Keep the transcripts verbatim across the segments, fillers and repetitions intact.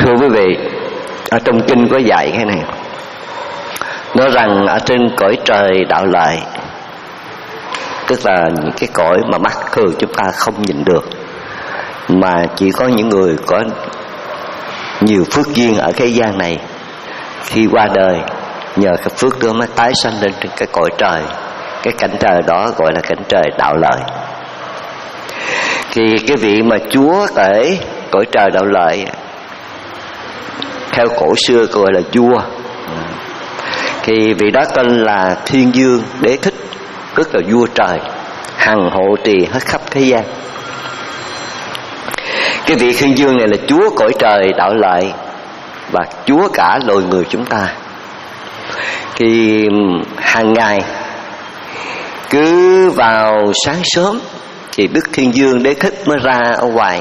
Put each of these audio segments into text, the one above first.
Thưa quý vị, ở trong kinh có dạy cái này, nói rằng ở trên cõi trời đạo lợi, tức là những cái cõi mà mắt thường chúng ta không nhìn được, mà chỉ có những người có nhiều phước duyên ở cái gian này, khi qua đời nhờ cái phước đó mới tái sanh lên trên cái cõi trời. Cái cảnh trời đó gọi là cảnh trời đạo lợi. Thì cái vị mà Chúa kể cõi trời đạo lợi, theo cổ xưa gọi là vua, thì vị đó tên là Thiên Dương Đế Thích, tức là vua trời, hằng hộ trì hết khắp thế gian. Cái vị Thiên Dương này là Chúa cõi trời đạo lợi và Chúa cả loài người chúng ta. Thì hàng ngày cứ vào sáng sớm thì Đức Thiên Dương Đế Thích mới ra ở ngoài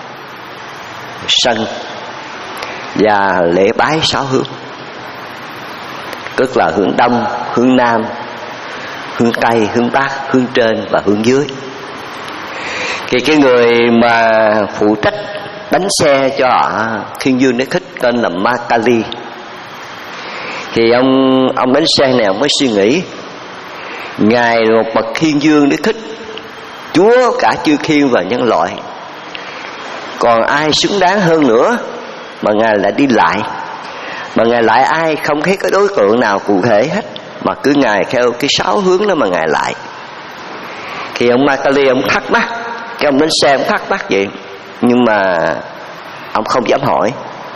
sân và lễ bái sáu hướng, tức là hướng đông, hướng nam, hướng tây, hướng bắc, hướng trên và hướng dưới. Thì cái người mà phụ trách đánh xe cho Thiên Dương Đế Thích tên là Ma Kali. Thì ông ông đánh xe này ông mới suy nghĩ, ngài là một bậc Thiên Dương Đế Thích, Chúa cả chư thiên và nhân loại, còn ai xứng đáng hơn nữa mà ngài lại đi lại, mà ngài lại ai không thấy cái đối tượng nào cụ thể hết, mà cứ ngài theo cái sáu hướng đó mà ngài lại. Thì ông Ma Kali ông thắc mắc, cái ông đánh xe ông thắc mắc vậy, nhưng mà ông không dám hỏi.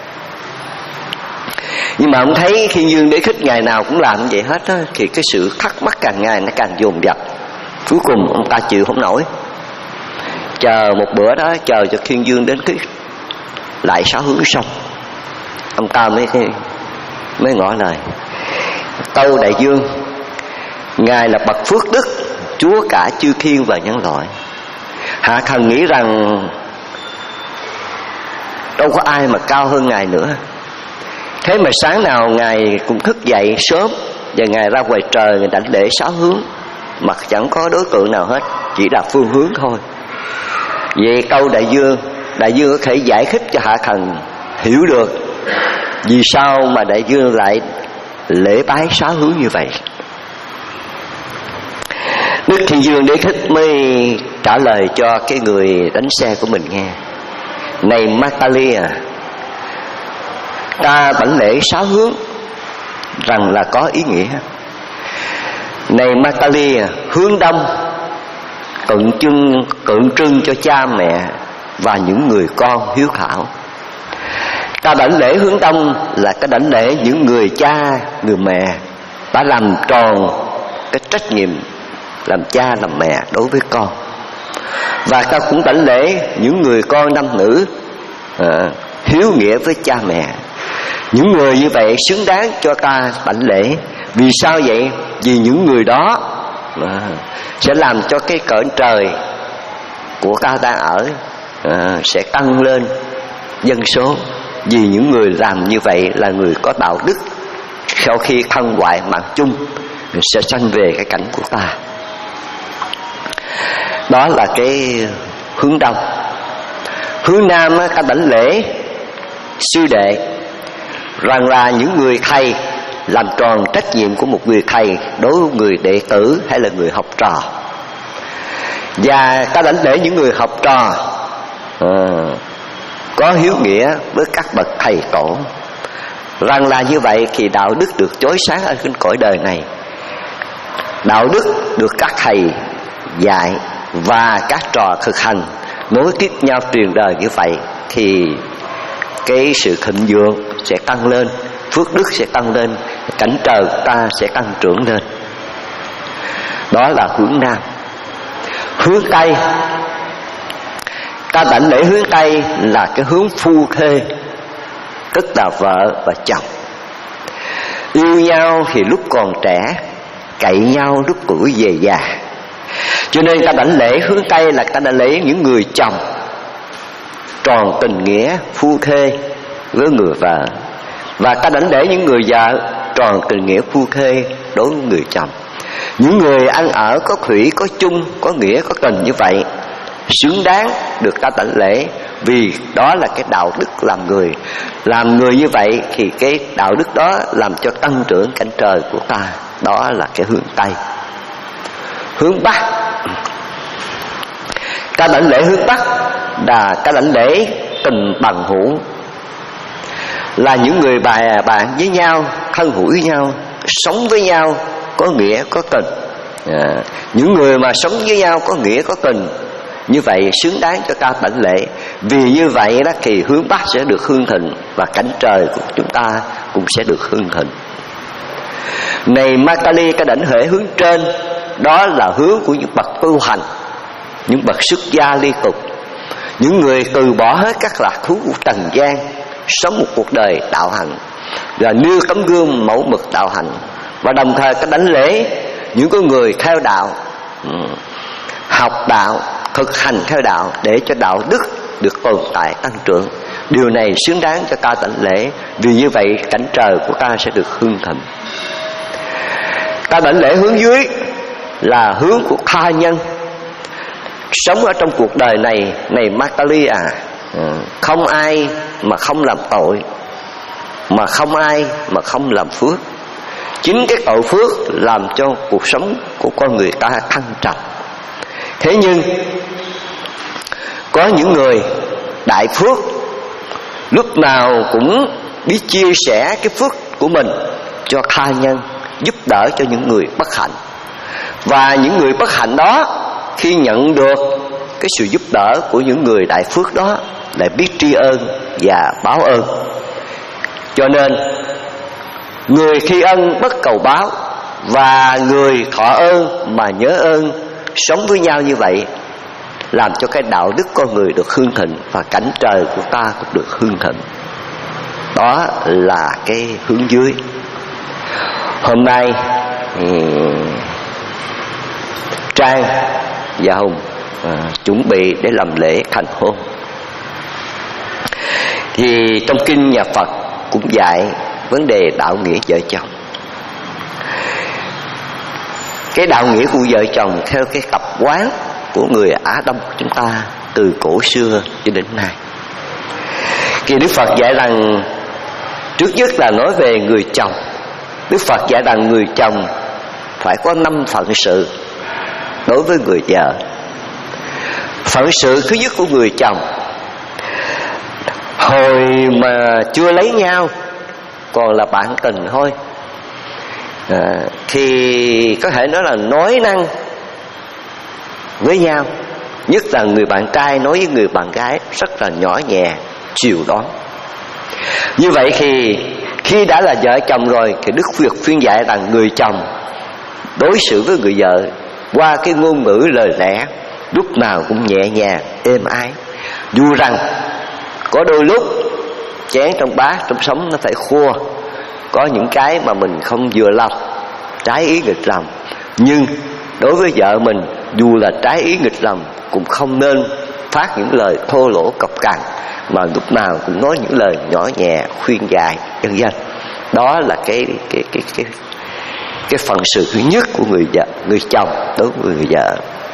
Nhưng mà ông thấy Thiên Dương Đế Thích ngày nào cũng làm như vậy hết á, thì cái sự thắc mắc càng ngày nó càng dồn dập. Cuối cùng ông ta chịu không nổi, chờ một bữa đó, chờ cho Thiên Dương đến cái lại sáu hướng xong, ông ta mới mới ngỏ lời: tâu đại dương, ngài là bậc phước đức, Chúa cả chư thiên và nhân loại, hạ thần nghĩ rằng đâu có ai mà cao hơn ngài nữa. Thế mà sáng nào ngài cũng thức dậy sớm và ngài ra ngoài trời, ngài đảnh lễ sáu hướng mà chẳng có đối tượng nào hết, chỉ là phương hướng thôi. Vậy câu đại dương, đại dương có thể giải thích cho hạ thần hiểu được vì sao mà đại dương lại lễ bái sáu hướng như vậy. Đức Thiên Dương Đế Thích mới trả lời cho cái người đánh xe của mình nghe: này Ma Kali à, ta đảnh lễ sáu hướng rằng là có ý nghĩa. Này Ma Kali à, hướng đông tượng trưng tượng trưng cho cha mẹ và những người con hiếu thảo. Ta đảnh lễ hướng đông là cái đảnh lễ những người cha, người mẹ đã làm tròn cái trách nhiệm làm cha làm mẹ đối với con. Và ta cũng đảnh lễ những người con nam nữ à, hiếu nghĩa với cha mẹ. Những người như vậy xứng đáng cho ta đảnh lễ. Vì sao vậy? Vì những người đó à, sẽ làm cho cái cõi trời của ta đang ở à, sẽ tăng lên dân số. Vì những người làm như vậy là người có đạo đức, sau khi thân hoại mạng chung sẽ sanh về cái cảnh của ta. Đó là cái hướng đông. Hướng nam ta đảnh lễ sư đệ, rằng là những người thầy làm tròn trách nhiệm của một người thầy đối với người đệ tử hay là người học trò. Và ta đảnh lễ những người học trò à, có hiếu nghĩa với các bậc thầy tổ, rằng là như vậy thì đạo đức được chói sáng ở trên cõi đời này. Đạo đức được các thầy dạy và các trò thực hành nối tiếp nhau truyền đời như vậy thì cái sự thịnh vượng sẽ tăng lên, phước đức sẽ tăng lên, cảnh trời ta sẽ tăng trưởng lên. Đó là hướng nam. Hướng tây, ta đảnh lễ hướng tây là cái hướng phu thê, tức là vợ và chồng. Yêu nhau thì lúc còn trẻ, cậy nhau lúc tuổi về già. Cho nên ta đảnh lễ hướng tây là ta đảnh lễ những người chồng tròn tình nghĩa phu thê với người vợ, và ta đảnh lễ những người vợ tròn tình nghĩa phu thê đối với người chồng. Những người ăn ở có thủy, có chung, có nghĩa, có tình như vậy xứng đáng được ta đảnh lễ, vì đó là cái đạo đức làm người. Làm người như vậy thì cái đạo đức đó làm cho tăng trưởng cảnh trời của ta. Đó là cái hướng Tây. Hướng Bắc, cái lãnh lễ hướng Bắc là cái lãnh lễ tình bằng hữu, là những người bà bạn với nhau, thân hữu với nhau, sống với nhau có nghĩa có tình. À, những người mà sống với nhau có nghĩa có tình, như vậy xứng đáng cho ta đảnh lễ. Vì như vậy đó thì hướng Bắc sẽ được hương thịnh, và cảnh trời của chúng ta cũng sẽ được hương thịnh. Này Matali, cái đảnh lễ hướng trên đó là hướng của những bậc tu hành, những bậc xuất gia ly tục, những người từ bỏ hết các lạc thú của trần gian, sống một cuộc đời đạo hạnh và nêu tấm gương mẫu mực đạo hạnh. Và đồng thời cái đảnh lễ những con người theo đạo, học đạo, thực hành theo đạo để cho đạo đức được tồn tại tăng trưởng. Điều này xứng đáng cho ta đảnh lễ, vì như vậy cảnh trời của ta sẽ được hương thịnh. Ta đảnh lễ hướng dưới là hướng của tha nhân. Sống ở trong cuộc đời này, này Matali à, không ai mà không làm tội, mà không ai mà không làm phước. Chính cái tội phước làm cho cuộc sống của con người ta thăng trầm. Thế nhưng có những người đại phước, lúc nào cũng biết chia sẻ cái phước của mình cho tha nhân, giúp đỡ cho những người bất hạnh. Và những người bất hạnh đó khi nhận được cái sự giúp đỡ của những người đại phước đó lại biết tri ân và báo ơn. Cho nên người khi ân bất cầu báo, và người thọ ơn mà nhớ ơn, sống với nhau như vậy làm cho cái đạo đức con người được hương thịnh, và cảnh trời của ta cũng được hương thịnh. Đó là cái hướng dưới. Hôm nay Trang và Hùng à, chuẩn bị để làm lễ thành hôn. Thì trong kinh nhà Phật cũng dạy vấn đề đạo nghĩa vợ chồng. Cái đạo nghĩa của vợ chồng theo cái tập quán của người Á Đông của chúng ta từ cổ xưa cho đến nay. Thì Đức Phật dạy rằng, trước nhất là nói về người chồng. Đức Phật dạy rằng người chồng phải có năm phận sự đối với người vợ. Phận sự thứ nhất của người chồng, hồi mà chưa lấy nhau còn là bạn tình thôi, à, thì có thể nói là nói năng với nhau, nhất là người bạn trai nói với người bạn gái rất là nhỏ nhẹ, chiều đón. Như vậy thì khi đã là vợ chồng rồi thì Đức Phật khuyên dạy rằng người chồng đối xử với người vợ qua cái ngôn ngữ lời lẽ lúc nào cũng nhẹ nhàng, êm ái. Dù rằng có đôi lúc chén trong bát, trong sống nó phải khô, có những cái mà mình không vừa lòng, trái ý nghịch lòng, nhưng đối với vợ mình dù là trái ý nghịch lòng cũng không nên phát những lời thô lỗ cộc cằn, mà lúc nào cũng nói những lời nhỏ nhẹ, khuyên dạy vân vân. Đó là cái cái cái cái cái phần sự thứ nhất của người vợ, người chồng đối với người vợ.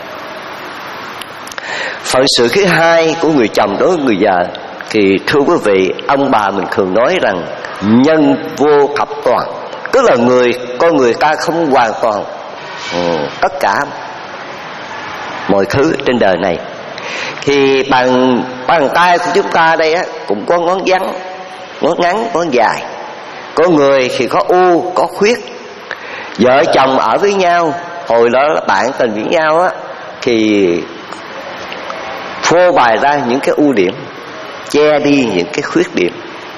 Phận sự thứ hai của người chồng đối với người vợ thì thưa quý vị, ông bà mình thường nói rằng nhân vô thập toàn, tức là người con người ta không hoàn toàn ừ, tất cả mọi thứ trên đời này. Thì bàn bàn tay của chúng ta đây á cũng có ngón ngắn, ngón ngắn, ngón dài. Có người thì có u, có khuyết. Vợ chồng ở với nhau, hồi đó là bạn tình với nhau á, thì phô bày ra những cái ưu điểm, che đi những cái khuyết điểm.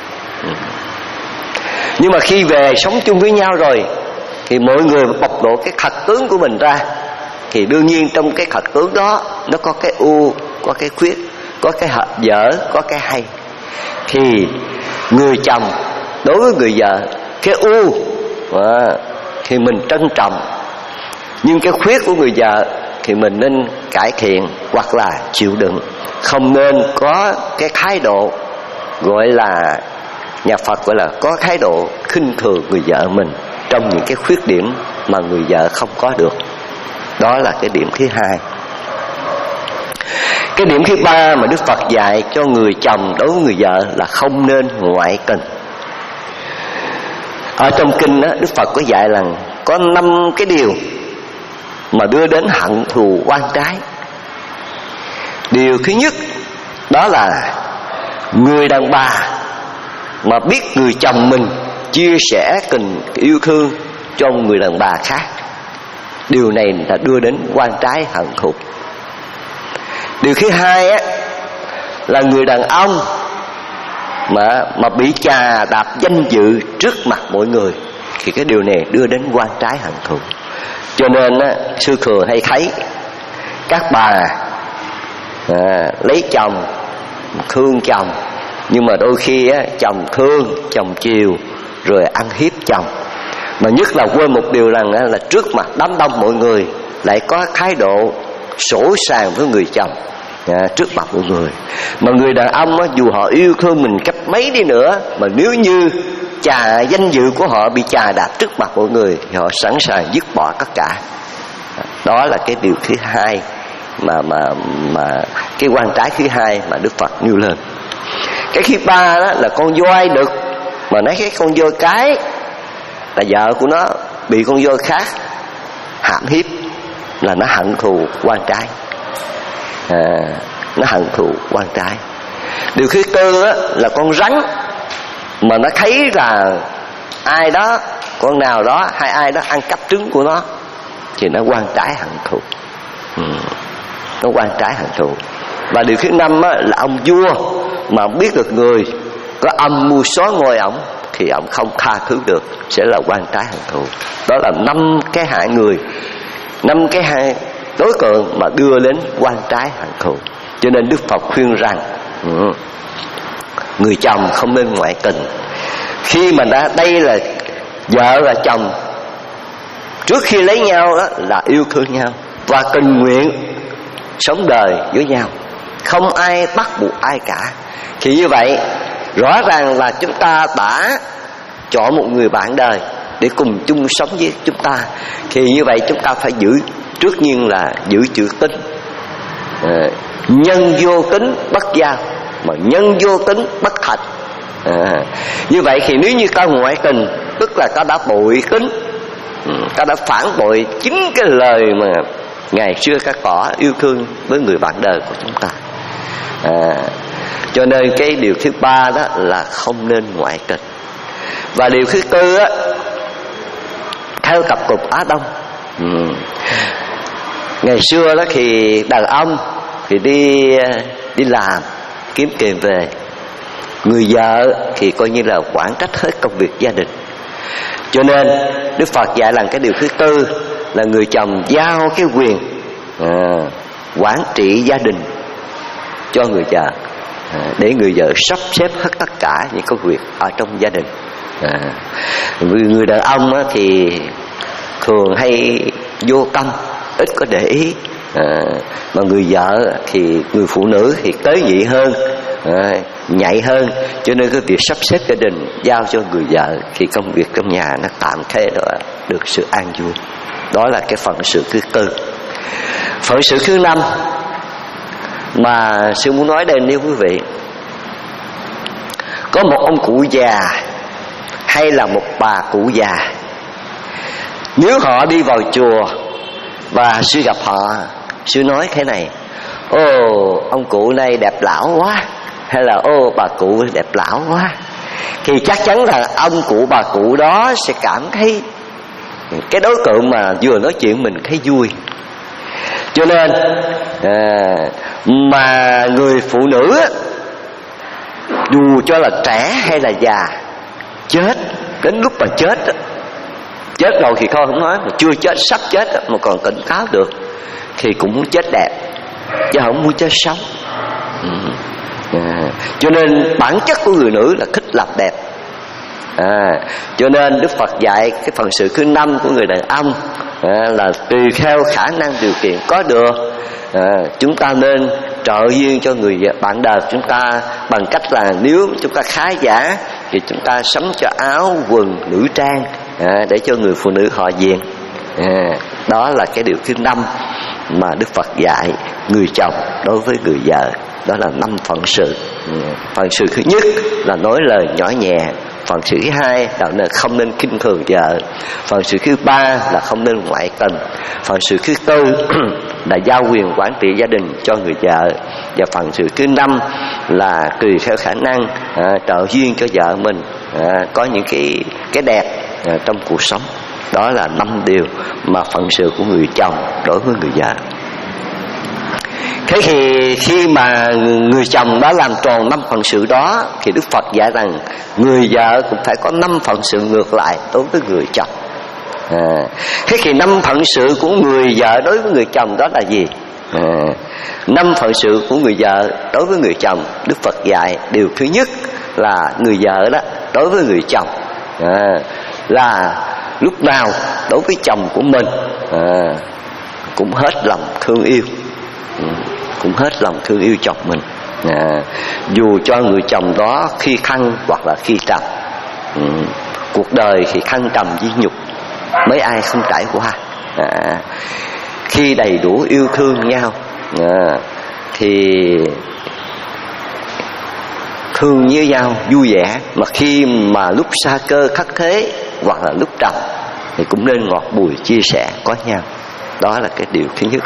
Nhưng mà khi về sống chung với nhau rồi thì mọi người bộc lộ cái thật tướng của mình ra, thì đương nhiên trong cái thật tướng đó nó có cái ưu, có cái khuyết, có cái hợp dở, có cái hay. Thì người chồng đối với người vợ, cái ưu à, thì mình trân trọng, nhưng cái khuyết của người vợ thì mình nên cải thiện hoặc là chịu đựng. Không nên có cái thái độ gọi là, nhà Phật gọi là có thái độ khinh thường người vợ mình trong những cái khuyết điểm mà người vợ không có được. Đó là cái điểm thứ hai. Cái điểm thứ ba mà Đức Phật dạy cho người chồng đối với người vợ là không nên ngoại tình. Ở trong kinh đó, Đức Phật có dạy là có năm cái điều mà đưa đến hận thù oan trái. Điều thứ nhất đó là người đàn bà mà biết người chồng mình chia sẻ tình yêu thương cho người đàn bà khác, điều này là đưa đến oan trái hận thù. Điều thứ hai á, là người đàn ông mà mà bị chà đạp danh dự trước mặt mọi người, thì cái điều này đưa đến oan trái hận thù. Cho nên á, sư thừa hay thấy các bà à, lấy chồng thương chồng, nhưng mà đôi khi á, chồng thương chồng chiều rồi ăn hiếp chồng, mà nhất là quên một điều rằng á, là trước mặt đám đông mọi người lại có thái độ sỗ sàng với người chồng à, trước mặt mọi người. Mà người đàn ông á, dù họ yêu thương mình cách mấy đi nữa, mà nếu như chà danh dự của họ bị chà đạp trước mặt mọi người thì họ sẵn sàng dứt bỏ tất cả. Đó là cái điều thứ hai mà mà mà cái oan trái thứ hai mà Đức Phật nêu lên. Cái thứ ba đó là con voi đực mà nói cái con voi cái là vợ của nó bị con voi khác hãm hiếp, là nó hận thù oan trái, à, nó hận thù oan trái. Điều thứ tư á, là con rắn mà nó thấy là ai đó, con nào đó hay ai đó ăn cắp trứng của nó thì nó oan trái hận thù, ừ, nó oan trái hận thù. Và điều thứ năm á, là ông vua mà biết được người có âm mưu xóa ngôi ổng thì ổng không tha thứ được, sẽ là oan trái hận thù. Đó là năm cái hại người, năm cái hại đối tượng mà đưa đến oan trái hận thù. Cho nên Đức Phật khuyên rằng ừ, người chồng không nên ngoại tình. Khi mà đã đây là vợ và chồng, trước khi lấy nhau đó là yêu thương nhau và tình nguyện sống đời với nhau, không ai bắt buộc ai cả. Thì như vậy rõ ràng là chúng ta đã chọn một người bạn đời để cùng chung sống với chúng ta. Thì như vậy chúng ta phải giữ, trước nhiên là giữ chữ tín. à, Nhân vô tín bất giao, mà nhân vô tín bất thành. à, Như vậy thì nếu như ta ngoại tình, tức là ta đã bội tín, ta đã phản bội chính cái lời mà ngày xưa ta tỏ yêu thương với người bạn đời của chúng ta. à, Cho nên cái điều thứ ba đó là không nên ngoại tình. Và điều thứ tư á, theo tập tục Á Đông, ừ. ngày xưa đó thì đàn ông thì đi đi làm kiếm tiền về, người vợ thì coi như là quản trách hết công việc gia đình. Cho nên Đức Phật dạy rằng cái điều thứ tư là người chồng giao cái quyền à, quản trị gia đình cho người vợ, à, để người vợ sắp xếp hết tất cả những công việc ở trong gia đình. à, Người đàn ông á, thì thường hay vô tâm, ít có để ý, à, mà người vợ thì người phụ nữ thì tế nhị hơn, à, nhạy hơn. Cho nên cái việc sắp xếp gia đình giao cho người vợ thì công việc trong nhà nó tạm thế đó, được sự an vui. Đó là cái phận sự thứ tư. Phận sự thứ năm mà sư muốn nói đây nếu quý vị, có một ông cụ già hay là một bà cụ già, nếu họ đi vào chùa và sư gặp họ, sư nói thế này: ô ông cụ này đẹp lão quá, hay là ô bà cụ đẹp lão quá, thì chắc chắn là ông cụ bà cụ đó sẽ cảm thấy cái đối tượng mà vừa nói chuyện mình thấy vui. Cho nên à, mà người phụ nữ dù cho là trẻ hay là già, chết đến lúc mà chết, chết rồi thì thôi không nói, mà chưa chết sắp chết mà còn tỉnh táo được thì cũng muốn chết đẹp, chứ không muốn chết sống. ừ. à, Cho nên bản chất của người nữ là thích làm đẹp. à, Cho nên Đức Phật dạy cái phần sự thứ năm của người đàn ông à, là tùy theo khả năng điều kiện có được, à, chúng ta nên trợ duyên cho người bạn đời chúng ta bằng cách là nếu chúng ta khá giả thì chúng ta sắm cho áo quần nữ trang, à, để cho người phụ nữ họ diện. à, Đó là cái điều thứ năm mà Đức Phật dạy người chồng đối với người vợ. Đó là năm phận sự. Phận sự thứ nhất là nói lời nhỏ nhẹ. Phận sự thứ hai là không nên khinh thường vợ. Phận sự thứ ba là không nên ngoại tình. Phận sự thứ tư là giao quyền quản trị gia đình cho người vợ. Và phần sự thứ năm là tùy theo khả năng à, trợ duyên cho vợ mình à, có những cái cái đẹp à, trong cuộc sống. Đó là năm điều mà phận sự của người chồng đối với người vợ. Thế thì khi mà người chồng đã làm tròn năm phận sự đó, thì Đức Phật dạy rằng người vợ cũng phải có năm phận sự ngược lại đối với người chồng. À, thế thì năm phận sự của người vợ đối với người chồng đó là gì? À, năm phận sự của người vợ đối với người chồng, Đức Phật dạy điều thứ nhất là người vợ đó đối với người chồng à, là lúc nào đối với chồng của mình à, cũng hết lòng thương yêu, cũng hết lòng thương yêu chồng mình à, dù cho người chồng đó khi thăng hoặc là khi trầm. Ừ, cuộc đời thì thăng trầm với nhục, mấy ai không trải qua à, khi đầy đủ yêu thương nhau à, thì thương với nhau vui vẻ. Mà khi mà lúc xa cơ khắc thế hoặc là lúc trầm thì cũng nên ngọt bùi chia sẻ có nhau. Đó là cái điều thứ nhất.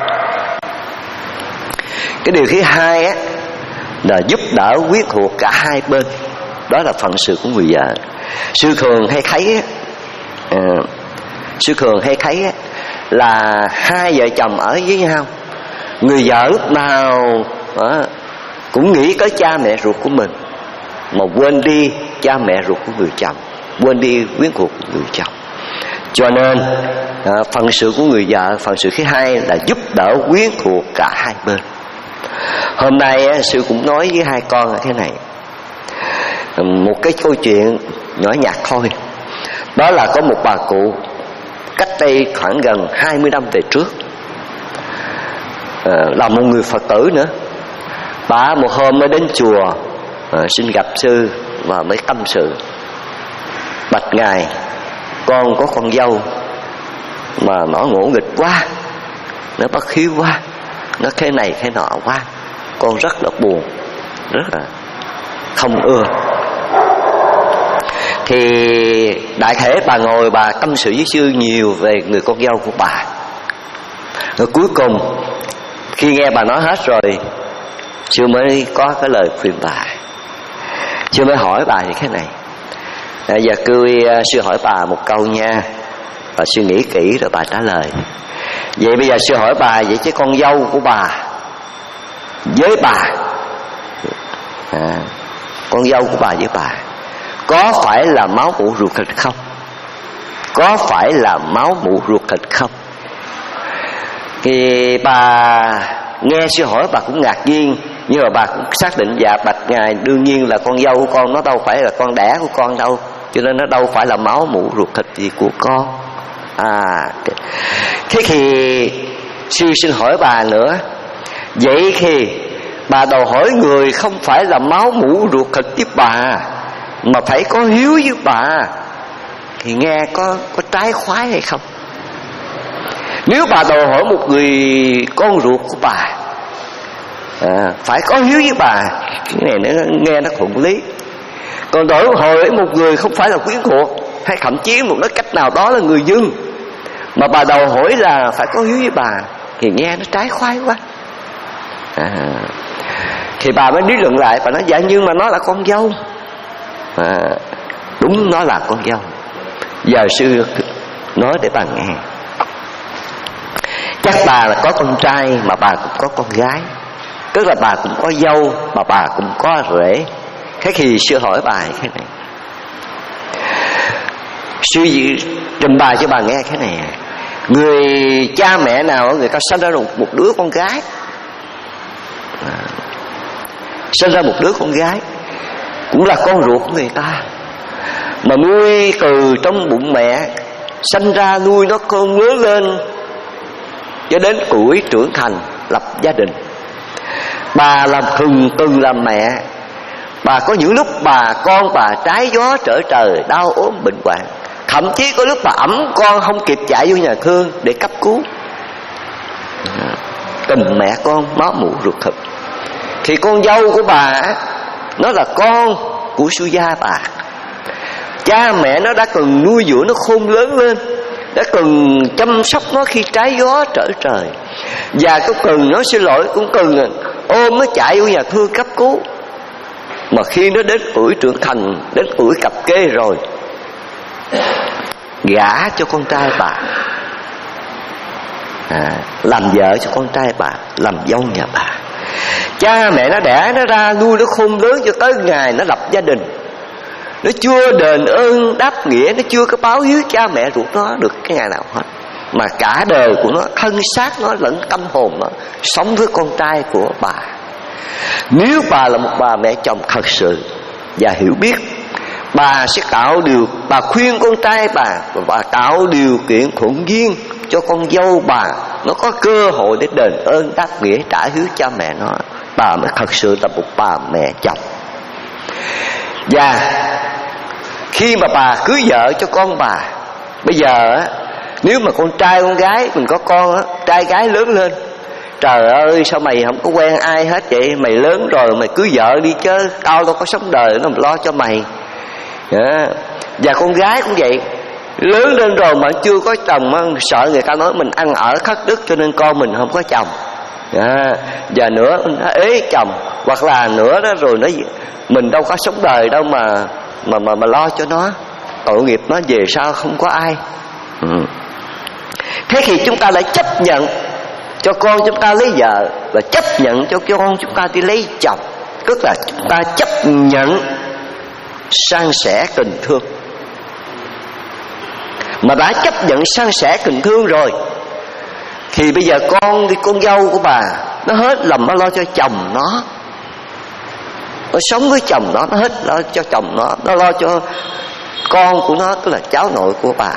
Cái điều thứ hai á là giúp đỡ quyến thuộc cả hai bên. Đó là phận sự của người vợ. Sư thường hay thấy á, à, sư thường hay thấy á, là hai vợ chồng ở với nhau, người vợ lúc nào à, cũng nghĩ tới cha mẹ ruột của mình mà quên đi cha mẹ ruột của người chồng, quên đi quyến thuộc của người chồng. Cho nên à, phần sự của người vợ, phần sự thứ hai là giúp đỡ quyến thuộc cả hai bên. Hôm nay á, sư cũng nói với hai con là thế này, một cái câu chuyện nhỏ nhặt thôi. Đó là có một bà cụ cách đây khoảng gần hai mươi năm về trước à, là một người Phật tử nữa. Bà một hôm mới đến chùa à, xin gặp sư và mới tâm sự. Bạch ngài, con có con dâu mà nó ngỗ nghịch quá, nó bất hiếu quá, nó thế này thế nọ quá, con rất là buồn, rất là không ưa. Thì đại thể bà ngồi bà tâm sự với sư nhiều về người con dâu của bà. Rồi cuối cùng khi nghe bà nói hết rồi, sư mới có cái lời khuyên bà. Sư mới hỏi bà như thế này. À, giờ cứ sư hỏi bà một câu nha, và suy nghĩ kỹ rồi bà trả lời. Vậy bây giờ sư hỏi bà, vậy chứ con dâu của bà với bà à, con dâu của bà với bà có phải là máu mủ ruột thịt không? Có phải là máu mủ ruột thịt không? Thì bà nghe sư hỏi bà cũng ngạc nhiên, nhưng mà bà cũng xác định dạ bạch ngài, đương nhiên là con dâu của con nó đâu phải là con đẻ của con đâu, cho nên nó đâu phải là máu mủ ruột thịt gì của con. À, thế thì sư xin hỏi bà nữa, vậy thì bà đòi hỏi người không phải là máu mủ ruột thịt với bà mà phải có hiếu với bà, thì nghe có có trái khoái hay không? Nếu bà đòi hỏi một người con ruột của bà à, phải có hiếu với bà, cái này nó nghe nó thuận lý. Còn đòi hỏi một người không phải là quyến thuộc, hay thậm chí một nói cách nào đó là người dân, mà bà đòi hỏi là phải có hiếu với bà, thì nghe nó trái khoái quá à. Thì bà mới lý luận lại, bà nói dạ nhưng mà nó là con dâu à, đúng nó là con dâu. Giờ sư nói để bà nghe. Chắc bà là có con trai mà bà cũng có con gái, tức là bà cũng có dâu mà bà cũng có rể. Thế thì sư hỏi bà thế này, sư trình bày cho bà nghe thế này. Người cha mẹ nào người ta sinh ra một, một đứa con gái à, sinh ra một đứa con gái cũng là con ruột của người ta, mà nuôi từ trong bụng mẹ, sinh ra nuôi nó con lớn lên cho đến tuổi trưởng thành lập gia đình. Bà làm thường từng làm mẹ, bà có những lúc bà con bà trái gió trở trời, đau ốm bệnh hoạn, thậm chí có lúc bà ẵm con không kịp chạy vô nhà thương để cấp cứu. tình mẹ con máu mủ ruột thịt. Thì con dâu của bà nó là con của sư gia bà. Cha mẹ nó đã cần nuôi dưỡng nó khôn lớn lên, đã cần chăm sóc nó khi trái gió trở trời, và cũng cần, nó xin lỗi, cũng cần ôm nó chạy vô nhà thương cấp cứu. Mà khi nó đến tuổi trưởng thành, đến tuổi cập kê rồi, gả cho con trai bà, à, làm vợ cho con trai bà, làm dâu nhà bà. Cha mẹ nó đẻ nó ra, nuôi nó khôn lớn cho tới ngày nó lập gia đình. Nó chưa đền ơn đáp nghĩa, nó chưa có báo hiếu cha mẹ ruột nó được cái ngày nào hết, mà cả đời của nó, thân xác nó lẫn tâm hồn nó sống với con trai của bà. Nếu bà là một bà mẹ chồng thật sự và hiểu biết, bà sẽ tạo điều, bà khuyên con trai bà, và bà tạo điều kiện thuận duyên cho con dâu bà nó có cơ hội để đền ơn đáp nghĩa, trả hiếu cha mẹ nó. Bà mới thật sự là một bà mẹ chồng. Và khi mà bà cưới vợ cho con bà, bây giờ á, nếu mà con trai con gái mình có con á, trai gái lớn lên, trời ơi sao mày không có quen ai hết vậy, mày lớn rồi mày cưới vợ đi chứ, tao đâu có sống đời nó lo cho mày. À, và con gái cũng vậy, lớn lên rồi mà chưa có chồng á, sợ người ta nói mình ăn ở thất đức cho nên con mình không có chồng. À, và nữa nó ế chồng, hoặc là nữa đó rồi nó mình đâu có sống đời đâu mà mà mà, mà lo cho nó, tội nghiệp nó về sau không có ai. Ừ. Thế thì chúng ta lại chấp nhận cho con chúng ta lấy vợ, và chấp nhận cho con chúng ta đi lấy chồng, tức là chúng ta chấp nhận san sẻ tình thương. Mà đã chấp nhận san sẻ tình thương rồi thì bây giờ con thì con dâu của bà nó hết lòng nó lo cho chồng nó, nó sống với chồng nó, nó hết lo cho chồng nó, nó lo cho con của nó, tức là cháu nội của bà.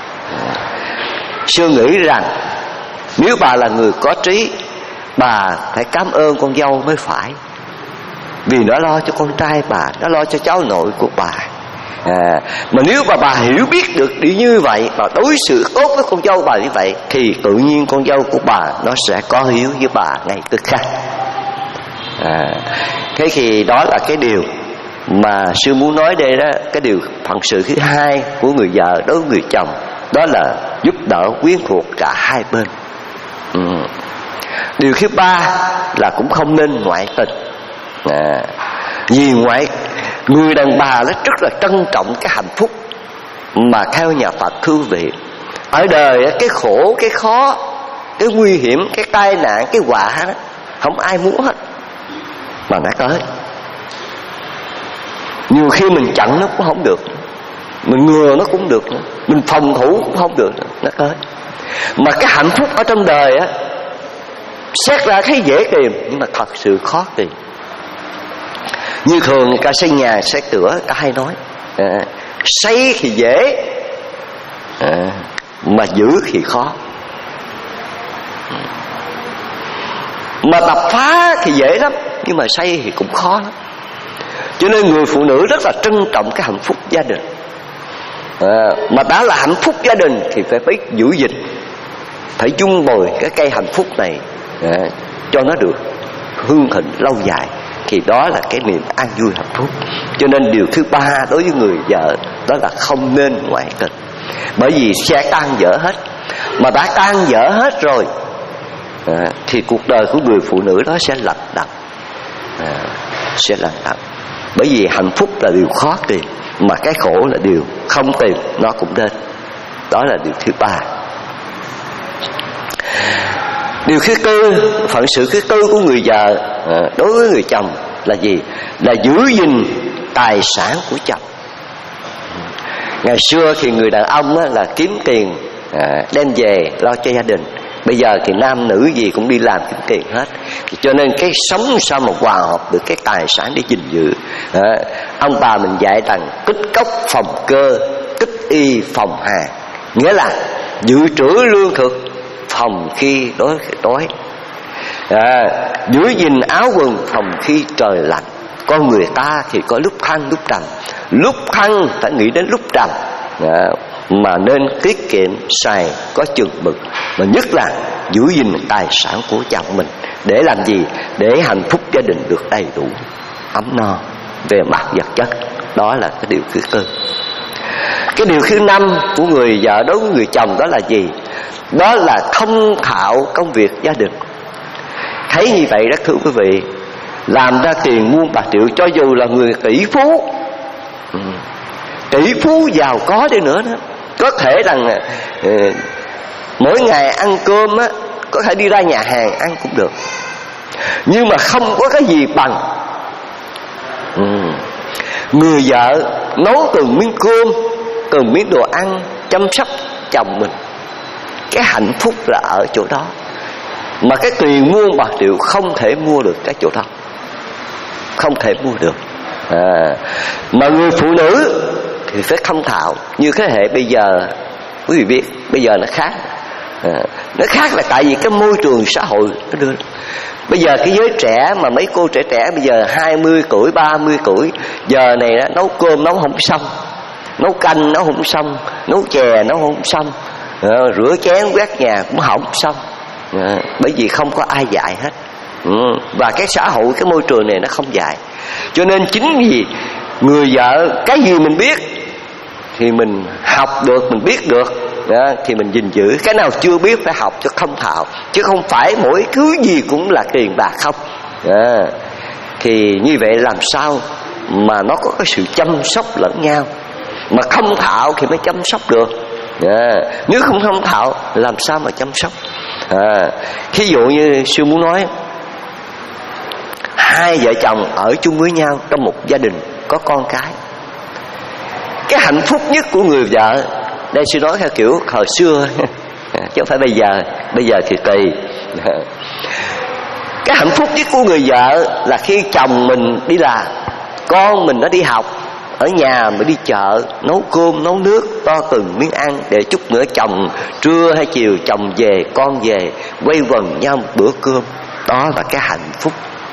Sư nghĩ rằng nếu bà là người có trí, bà phải cảm ơn con dâu mới phải, vì nó lo cho con trai bà, nó lo cho cháu nội của bà. À, mà nếu mà bà hiểu biết được đi như vậy, bà đối xử tốt với con dâu bà như vậy, thì tự nhiên con dâu của bà nó sẽ có hiếu với bà ngay tức khắc. À, thế thì đó là cái điều mà sư muốn nói đây đó. Cái điều phận sự thứ hai của người vợ đối với người chồng, đó là giúp đỡ quyến thuộc cả hai bên. Ừ. Điều thứ ba là cũng không nên ngoại tình. À, vì ngoại người đàn bà nó rất là trân trọng cái hạnh phúc mà theo nhà Phật thưa vị, ở đời cái khổ, cái khó, cái nguy hiểm, cái tai nạn, cái họa đó không ai muốn hết, mà nó tới. Nhiều khi mình chặn nó cũng không được, mình ngừa nó cũng được, mình phòng thủ cũng không được, nó tới. Mà cái hạnh phúc ở trong đời á, xét ra thấy dễ tìm, nhưng mà thật sự khó tìm. Như thường người ta xây nhà xây cửa, ta hay nói à, xây thì dễ, à, mà giữ thì khó. Mà đập phá thì dễ lắm, nhưng mà xây thì cũng khó lắm. Cho nên người phụ nữ rất là trân trọng cái hạnh phúc gia đình. À, mà đã là hạnh phúc gia đình thì phải biết giữ gìn, phải chung bồi cái cây hạnh phúc này à, cho nó được hương thịnh lâu dài. Thì đó là cái niềm an vui hạnh phúc. Cho nên điều thứ ba đối với người vợ, đó là không nên ngoại tình, bởi vì sẽ tan vỡ hết. Mà đã tan vỡ hết rồi à, thì cuộc đời của người phụ nữ đó sẽ lận đận, à, sẽ lận đận. Bởi vì hạnh phúc là điều khó tìm, mà cái khổ là điều không tìm nó cũng đến. Đó là điều thứ ba. Điều thứ tư, phận sự thứ tư của người vợ à, đối với người chồng là gì? Là giữ gìn tài sản của chồng. Ngày xưa thì người đàn ông á, là kiếm tiền à, đem về lo cho gia đình. Bây giờ thì nam nữ gì cũng đi làm kiếm tiền hết. Cho nên cái sống sao mà hòa hợp được cái tài sản để gìn giữ. À, ông bà mình dạy rằng tích cốc phòng cơ, tích y phòng hàng, nghĩa là dự trữ lương thực phòng khi đói đói, à, giữ gìn áo quần phòng khi trời lạnh. Con người ta thì có lúc thăng lúc trầm, lúc thăng phải nghĩ đến lúc trầm, à, mà nên tiết kiệm xài có chừng mực, mà nhất là giữ gìn tài sản của chồng mình. Để làm gì? Để hạnh phúc gia đình được đầy đủ, ấm no về mặt vật chất. Đó là cái điều thứ tư. Cái điều thứ năm của người vợ đối với người chồng đó là gì? Đó là thông thạo công việc gia đình. Thấy như vậy đó thưa quý vị, làm ra tiền muôn bạc triệu, cho dù là người tỷ phú, ừ, tỷ phú giàu có đi nữa đó, có thể rằng ừ, mỗi ngày ăn cơm á, có thể đi ra nhà hàng ăn cũng được, nhưng mà không có cái gì bằng ừ, người vợ nấu từng miếng cơm, từng miếng đồ ăn, chăm sóc chồng mình. Cái hạnh phúc là ở chỗ đó, mà cái tiền muôn bạc triệu không thể mua được cái chỗ đó, không thể mua được. À, mà người phụ nữ thì phải thông thạo. Như thế hệ bây giờ, quý vị biết bây giờ nó khác. À, nó khác là tại vì cái môi trường xã hội nó đưa. Bây giờ cái giới trẻ mà mấy cô trẻ trẻ bây giờ hai mươi tuổi, ba mươi tuổi, giờ này đó, nấu cơm nấu không xong, nấu canh nấu không xong, nấu chè nấu không xong, à, rửa chén quét nhà cũng không xong. À, bởi vì không có ai dạy hết. Ừ, và cái xã hội, cái môi trường này nó không dạy. Cho nên chính vì người vợ, cái gì mình biết thì mình học được, mình biết được đó, thì mình gìn giữ. Cái nào chưa biết phải học cho thông thạo, chứ không phải mỗi thứ gì cũng là tiền bạc không. À, thì như vậy làm sao mà nó có cái sự chăm sóc lẫn nhau. Mà thông thạo thì mới chăm sóc được. À, nếu không thông thạo làm sao mà chăm sóc. À, thí dụ như sư muốn nói, hai vợ chồng ở chung với nhau trong một gia đình có con cái, cái hạnh phúc nhất của người vợ, đây sư nói theo kiểu thời xưa chứ không phải bây giờ. Bây giờ thì tùy. Cái hạnh phúc nhất của người vợ là khi chồng mình đi làm, con mình nó đi học, ở nhà mới đi chợ, nấu cơm nấu nước, to từng miếng ăn, để chút nữa chồng trưa hay chiều chồng về, con về, quây quần nhau một bữa cơm. Đó là cái hạnh phúc.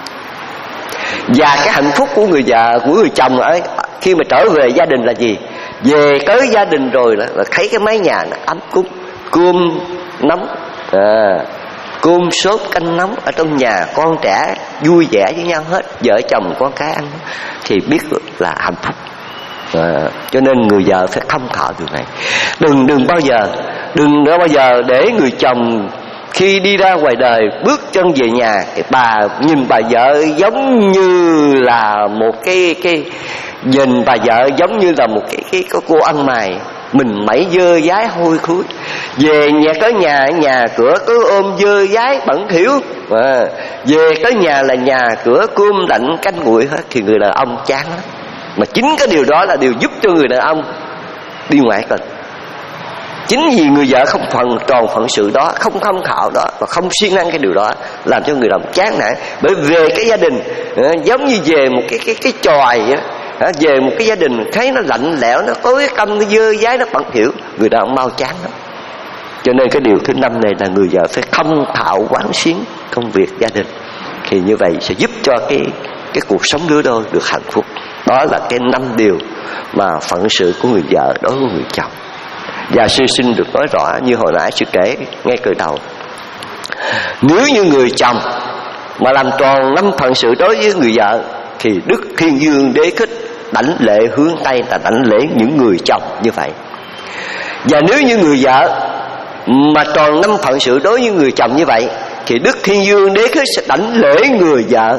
Và cái hạnh phúc của người vợ, của người chồng ấy, khi mà trở về gia đình là gì? Về tới gia đình rồi là, là thấy cái mái nhà nó ấm cúng, cơm nóng, à, cơm sốt canh nóng ở trong nhà, con trẻ vui vẻ với nhau hết, vợ chồng con cái ăn, thì biết là hạnh phúc. À, cho nên người vợ phải thông thạo điều này. Đừng đừng bao giờ, đừng bao giờ để người chồng khi đi ra ngoài đời bước chân về nhà, cái bà nhìn bà vợ giống như là một cái cái nhìn bà vợ giống như là một cái cái, cái cô ăn mày, mình mẩy dơ dái hôi thối, về nhà tới nhà nhà cửa cứ ôm dơ dái bẩn thỉu, à, về tới nhà là nhà cửa cơm lạnh canh nguội hết, thì người đàn ông chán lắm. Mà chính cái điều đó là điều giúp cho người đàn ông đi ngoại tình. Chính vì người vợ không phần tròn phận sự đó, không thông thạo đó và không siêng năng cái điều đó, làm cho người đàn ông chán nản. Bởi về cái gia đình giống như về một cái cái cái chòi á, về một cái gia đình thấy nó lạnh lẽo, nó tối tăm, nó dơ dái, nó bẩn thỉu, người đàn ông mau chán lắm. Cho nên cái điều thứ năm này là người vợ phải thông thạo quán xuyến công việc gia đình, thì như vậy sẽ giúp cho cái cái cuộc sống đứa đôi được hạnh phúc. Đó là cái năm điều mà phận sự của người vợ đối với người chồng. Và sư xin được nói rõ như hồi nãy sư kể ngay từ đầu, nếu như người chồng mà làm tròn năm phận sự đối với người vợ, thì Đức Thiên Dương Đế Thích đảnh lễ hướng Tây, là đảnh lễ những người chồng như vậy. Và nếu như người vợ mà tròn năm phận sự đối với người chồng như vậy, thì Đức Thiên Dương Đế Thích sẽ đảnh lễ người vợ.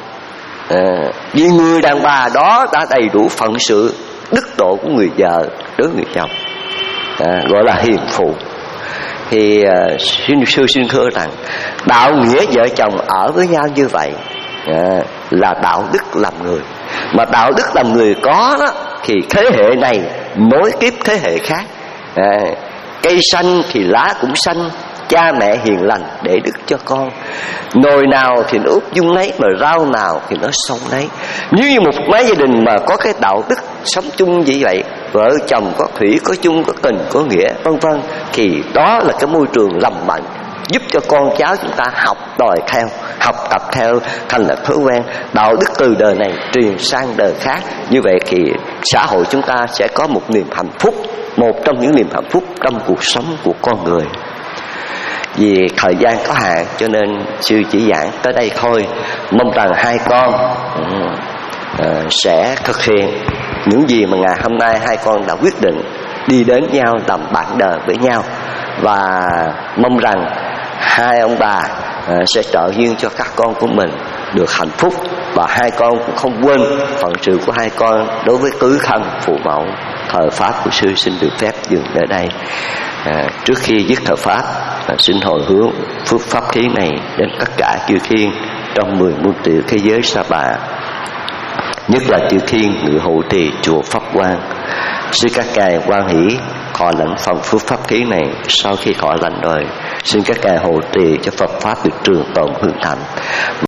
À, vì người đàn bà đó đã đầy đủ phận sự đức độ của người vợ đối với người chồng, à, gọi là hiền phụ. Thì uh, xin sư xin thưa rằng đạo nghĩa vợ chồng ở với nhau như vậy à, là đạo đức làm người. Mà đạo đức làm người có đó, thì thế hệ này nối tiếp thế hệ khác. À, cây xanh thì lá cũng xanh, cha mẹ hiền lành để đức cho con. Nồi nào thì nó úp dung nấy, mà rau nào thì nó xông nấy. Nếu như một mái gia đình mà có cái đạo đức sống chung như vậy, vợ chồng có thủy, có chung, có tình, có nghĩa, vân vân, thì đó là cái môi trường lành mạnh, giúp cho con cháu chúng ta học đòi theo, học tập theo, thành là thói quen. Đạo đức từ đời này truyền sang đời khác. Như vậy thì xã hội chúng ta sẽ có một niềm hạnh phúc một trong những niềm hạnh phúc trong cuộc sống của con người. Vì thời gian có hạn cho nên sư chỉ giảng tới đây thôi. Mong rằng hai con uh, sẽ thực hiện những gì mà ngày hôm nay hai con đã quyết định, đi đến nhau làm bạn đời với nhau. Và mong rằng hai ông bà uh, sẽ trợ duyên cho các con của mình được hạnh phúc. Và hai con cũng không quên phận sự của hai con đối với tứ thân phụ mẫu. Thờ pháp của sư xin được phép dừng ở đây. À, trước khi dứt thờ pháp, à, xin hồi hướng phước pháp khí này đến tất cả chư thiên trong mười muôn triệu thế giới Sa Bà, nhất là chư thiên ngự hộ trì chùa Pháp Quang. Xin các ngài hoan hỷ thọ lãnh phần phước pháp khí này. Sau khi thọ lãnh rồi, xin các ngài hộ trì cho Phật pháp được trường tồn hương thạnh.